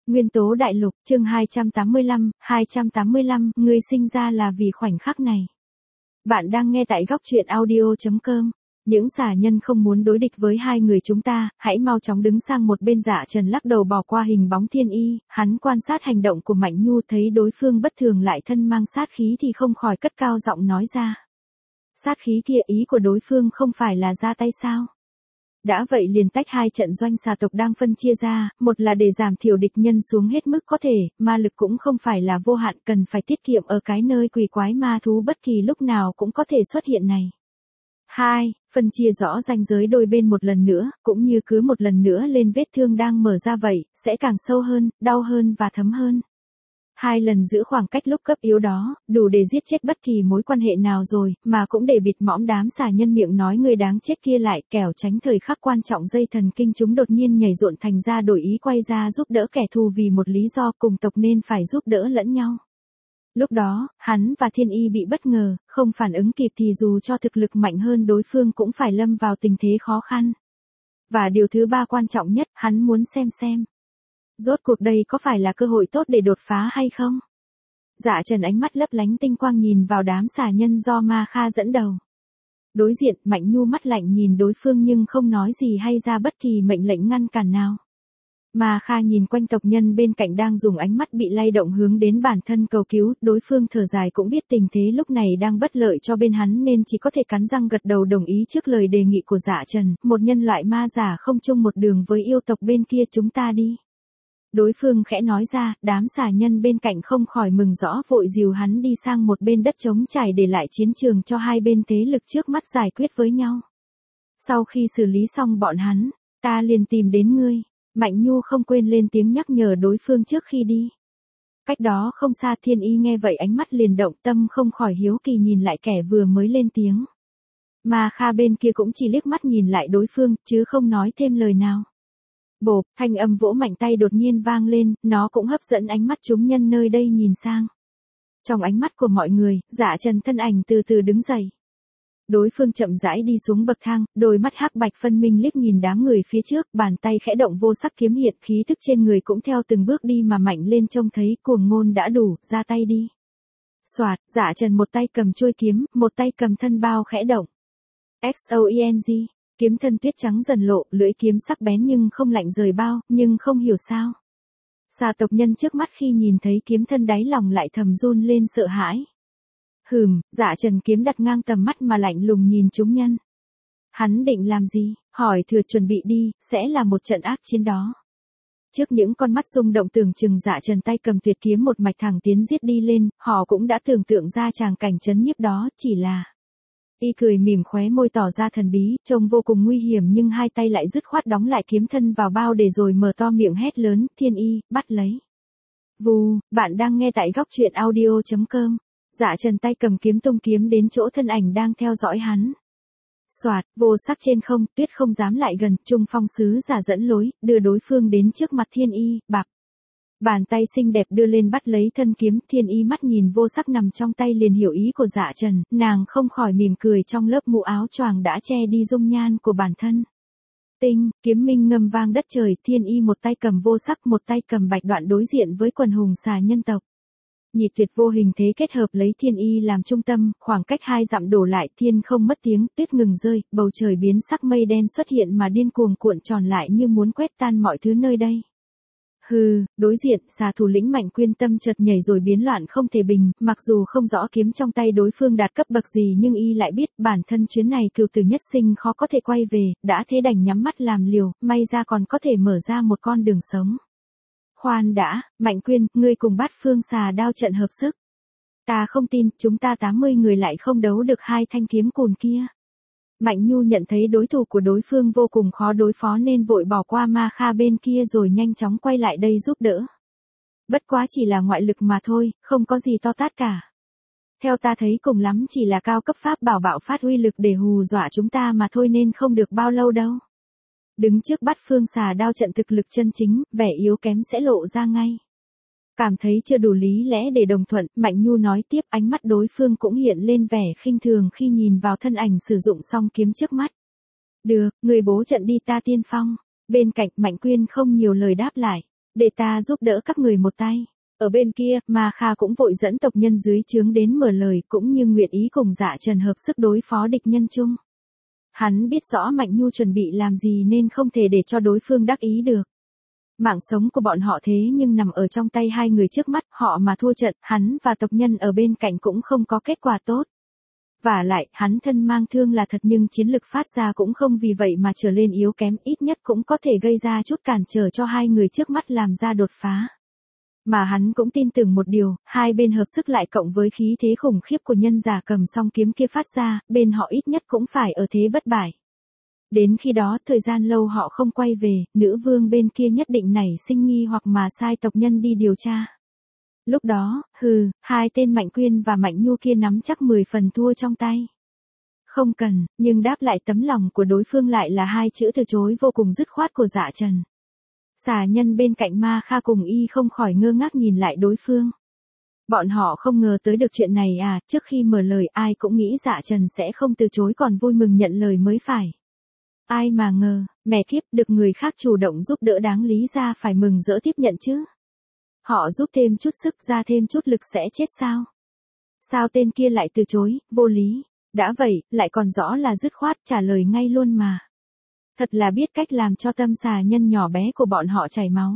Nguyên tố đại lục, chương 285, ngươi sinh ra là vì khoảnh khắc này. Bạn đang nghe tại góc truyện audio.com. Những xà nhân không muốn đối địch với hai người chúng ta, hãy mau chóng đứng sang một bên. Dạ Trần lắc đầu bỏ qua hình bóng Thiên Y, hắn quan sát hành động của Mạnh Nhu, thấy đối phương bất thường lại thân mang sát khí thì không khỏi cất cao giọng nói ra. Sát khí kia, ý của đối phương không phải là ra tay sao? Đã vậy liền tách hai trận doanh xà tộc đang phân chia ra, một là để giảm thiểu địch nhân xuống hết mức có thể, ma lực cũng không phải là vô hạn, cần phải tiết kiệm ở cái nơi quỷ quái ma thú bất kỳ lúc nào cũng có thể xuất hiện này. Hai, phân chia rõ ranh giới đôi bên một lần nữa, cũng như cứ một lần nữa lên vết thương đang mở ra vậy, sẽ càng sâu hơn, đau hơn và thấm hơn. Hai lần giữ khoảng cách lúc cấp yếu đó, đủ để giết chết bất kỳ mối quan hệ nào rồi, mà cũng để bịt mõm đám xà nhân miệng nói người đáng chết kia lại, kẻo tránh thời khắc quan trọng dây thần kinh chúng đột nhiên nhảy rộn thành ra đổi ý quay ra giúp đỡ kẻ thù vì một lý do cùng tộc nên phải giúp đỡ lẫn nhau. Lúc đó, hắn và Thiên Y bị bất ngờ, không phản ứng kịp thì dù cho thực lực mạnh hơn đối phương cũng phải lâm vào tình thế khó khăn. Và điều thứ ba quan trọng nhất, hắn muốn xem. Rốt cuộc đây có phải là cơ hội tốt để đột phá hay không? Dạ Trần ánh mắt lấp lánh tinh quang nhìn vào đám xà nhân do Ma Kha dẫn đầu. Đối diện, Mạnh Nhu mắt lạnh nhìn đối phương nhưng không nói gì hay ra bất kỳ mệnh lệnh ngăn cản nào. Ma Kha nhìn quanh tộc nhân bên cạnh đang dùng ánh mắt bị lay động hướng đến bản thân cầu cứu, đối phương thở dài cũng biết tình thế lúc này đang bất lợi cho bên hắn nên chỉ có thể cắn răng gật đầu đồng ý trước lời đề nghị của Dạ Trần, một nhân loại ma giả không chung một đường với yêu tộc bên kia, chúng ta đi. Đối phương khẽ nói ra, đám xà nhân bên cạnh không khỏi mừng rõ vội dìu hắn đi sang một bên đất trống trải để lại chiến trường cho hai bên thế lực trước mắt giải quyết với nhau. Sau khi xử lý xong bọn hắn, ta liền tìm đến ngươi. Mạnh Nhu không quên lên tiếng nhắc nhở đối phương trước khi đi. Cách đó không xa Thiên Y nghe vậy ánh mắt liền động, tâm không khỏi hiếu kỳ nhìn lại kẻ vừa mới lên tiếng. Ma Kha bên kia cũng chỉ liếc mắt nhìn lại đối phương, chứ không nói thêm lời nào. Bộp, thanh âm vỗ mạnh tay đột nhiên vang lên, nó cũng hấp dẫn ánh mắt chúng nhân nơi đây nhìn sang. Trong ánh mắt của mọi người, Dạ Trần thân ảnh từ từ đứng dậy. Đối phương chậm rãi đi xuống bậc thang, đôi mắt hắc bạch phân minh liếc nhìn đám người phía trước, bàn tay khẽ động vô sắc kiếm hiện, khí thức trên người cũng theo từng bước đi mà mạnh lên, trông thấy cuồng ngôn đã đủ, ra tay đi. Soạt, Dạ Trần một tay cầm chuôi kiếm, một tay cầm thân bao khẽ động. XOENG, kiếm thân tuyết trắng dần lộ, lưỡi kiếm sắc bén nhưng không lạnh rời bao, nhưng không hiểu sao. Xà tộc nhân trước mắt khi nhìn thấy kiếm thân đáy lòng lại thầm run lên sợ hãi. Dạ Trần kiếm đặt ngang tầm mắt mà lạnh lùng nhìn chúng nhân. Hắn định làm gì? Hỏi thừa chuẩn bị đi, sẽ là một trận ác chiến đó. Trước những con mắt rung động tưởng chừng Dạ Trần tay cầm tuyệt kiếm một mạch thẳng tiến giết đi lên, họ cũng đã tưởng tượng ra tràng cảnh chấn nhiếp đó, chỉ là... Y cười mỉm khóe môi tỏ ra thần bí, trông vô cùng nguy hiểm nhưng hai tay lại dứt khoát đóng lại kiếm thân vào bao để rồi mở to miệng hét lớn, Thiên Y, bắt lấy. Vù, bạn đang nghe tại góc truyện audio.com. Dạ Trần tay cầm kiếm tung kiếm đến chỗ thân ảnh đang theo dõi hắn. Soạt, vô sắc trên không, tuyết không dám lại gần, Trung Phong sứ giả dẫn lối, đưa đối phương đến trước mặt Thiên Y, bạp. Bàn tay xinh đẹp đưa lên bắt lấy thân kiếm, Thiên Y mắt nhìn vô sắc nằm trong tay liền hiểu ý của Dạ Trần, nàng không khỏi mỉm cười trong lớp mũ áo choàng đã che đi dung nhan của bản thân. Tinh, kiếm minh ngâm vang đất trời, Thiên Y một tay cầm vô sắc một tay cầm bạch đoạn đối diện với quần hùng xà nhân tộc. Nhịp tuyệt vô hình thế kết hợp lấy Thiên Y làm trung tâm, khoảng cách 2 dặm đổ lại, thiên không mất tiếng, tuyết ngừng rơi, bầu trời biến sắc mây đen xuất hiện mà điên cuồng cuộn tròn lại như muốn quét tan mọi thứ nơi đây. Đối diện, xà thủ lĩnh Mạnh Quyên tâm chợt nhảy rồi biến loạn không thể bình, mặc dù không rõ kiếm trong tay đối phương đạt cấp bậc gì nhưng y lại biết bản thân chuyến này cựu tử nhất sinh khó có thể quay về, đã thế đành nhắm mắt làm liều, may ra còn có thể mở ra một con đường sống. Khoan đã, Mạnh Quyên, ngươi cùng Bát Phương xà đao trận hợp sức. Ta không tin, chúng ta 80 người lại không đấu được hai thanh kiếm cùn kia. Mạnh Nhu nhận thấy đối thủ của đối phương vô cùng khó đối phó nên vội bỏ qua Ma Kha bên kia rồi nhanh chóng quay lại đây giúp đỡ. Bất quá chỉ là ngoại lực mà thôi, không có gì to tát cả. Theo ta thấy cùng lắm chỉ là cao cấp pháp bảo bạo phát uy lực để hù dọa chúng ta mà thôi nên không được bao lâu đâu. Đứng trước Bát Phương xà đao trận thực lực chân chính, vẻ yếu kém sẽ lộ ra ngay. Cảm thấy chưa đủ lý lẽ để đồng thuận, Mạnh Nhu nói tiếp, ánh mắt đối phương cũng hiện lên vẻ khinh thường khi nhìn vào thân ảnh sử dụng song kiếm trước mắt. Được, người bố trận đi ta tiên phong. Bên cạnh Mạnh Quyên không nhiều lời đáp lại. Để ta giúp đỡ các người một tay. Ở bên kia, Ma Kha cũng vội dẫn tộc nhân dưới trướng đến mở lời cũng như nguyện ý cùng Dạ Trần hợp sức đối phó địch nhân chung. Hắn biết rõ Mạnh Nhu chuẩn bị làm gì nên không thể để cho đối phương đắc ý được. Mạng sống của bọn họ thế nhưng nằm ở trong tay hai người trước mắt, họ mà thua trận, hắn và tộc nhân ở bên cạnh cũng không có kết quả tốt. Vả lại, hắn thân mang thương là thật nhưng chiến lực phát ra cũng không vì vậy mà trở lên yếu kém, ít nhất cũng có thể gây ra chút cản trở cho hai người trước mắt làm ra đột phá. Mà hắn cũng tin tưởng một điều, hai bên hợp sức lại cộng với khí thế khủng khiếp của nhân giả cầm song kiếm kia phát ra, bên họ ít nhất cũng phải ở thế bất bại. Đến khi đó, thời gian lâu họ không quay về, nữ vương bên kia nhất định nảy sinh nghi hoặc mà sai tộc nhân đi điều tra. Lúc đó, hai tên Mạnh Quyên và Mạnh Nhu kia nắm chắc 10 phần thua trong tay. Không cần, nhưng đáp lại tấm lòng của đối phương lại là hai chữ từ chối vô cùng dứt khoát của Dạ Trần. Xà nhân bên cạnh Ma Kha cùng y không khỏi ngơ ngác nhìn lại đối phương. Bọn họ không ngờ tới được chuyện này à, trước khi mở lời ai cũng nghĩ Dạ Trần sẽ không từ chối còn vui mừng nhận lời mới phải. Ai mà ngờ, mẹ kiếp, được người khác chủ động giúp đỡ đáng lý ra phải mừng rỡ tiếp nhận chứ. Họ giúp thêm chút sức ra thêm chút lực sẽ chết sao? Sao tên kia lại từ chối, vô lý. Đã vậy, lại còn rõ là dứt khoát trả lời ngay luôn mà. Thật là biết cách làm cho tâm xà nhân nhỏ bé của bọn họ chảy máu.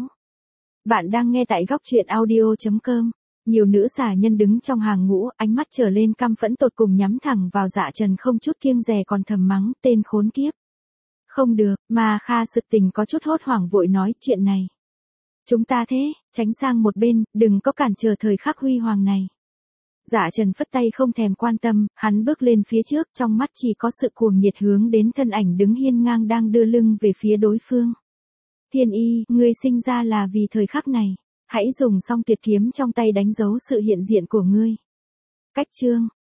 Bạn đang nghe tại góc truyện audio.com. Nhiều nữ xà nhân đứng trong hàng ngũ, ánh mắt trở lên căm phẫn tột cùng nhắm thẳng vào Dạ Trần không chút kiêng dè còn thầm mắng tên khốn kiếp. Không được, Ma Kha sự tình có chút hốt hoảng vội nói chuyện này. Chúng ta thế, tránh sang một bên, đừng có cản trở thời khắc huy hoàng này. Dạ Trần phất tay không thèm quan tâm, hắn bước lên phía trước trong mắt chỉ có sự cuồng nhiệt hướng đến thân ảnh đứng hiên ngang đang đưa lưng về phía đối phương. Thiên Y, ngươi sinh ra là vì thời khắc này. Hãy dùng song tuyệt kiếm trong tay đánh dấu sự hiện diện của ngươi. Cách chương.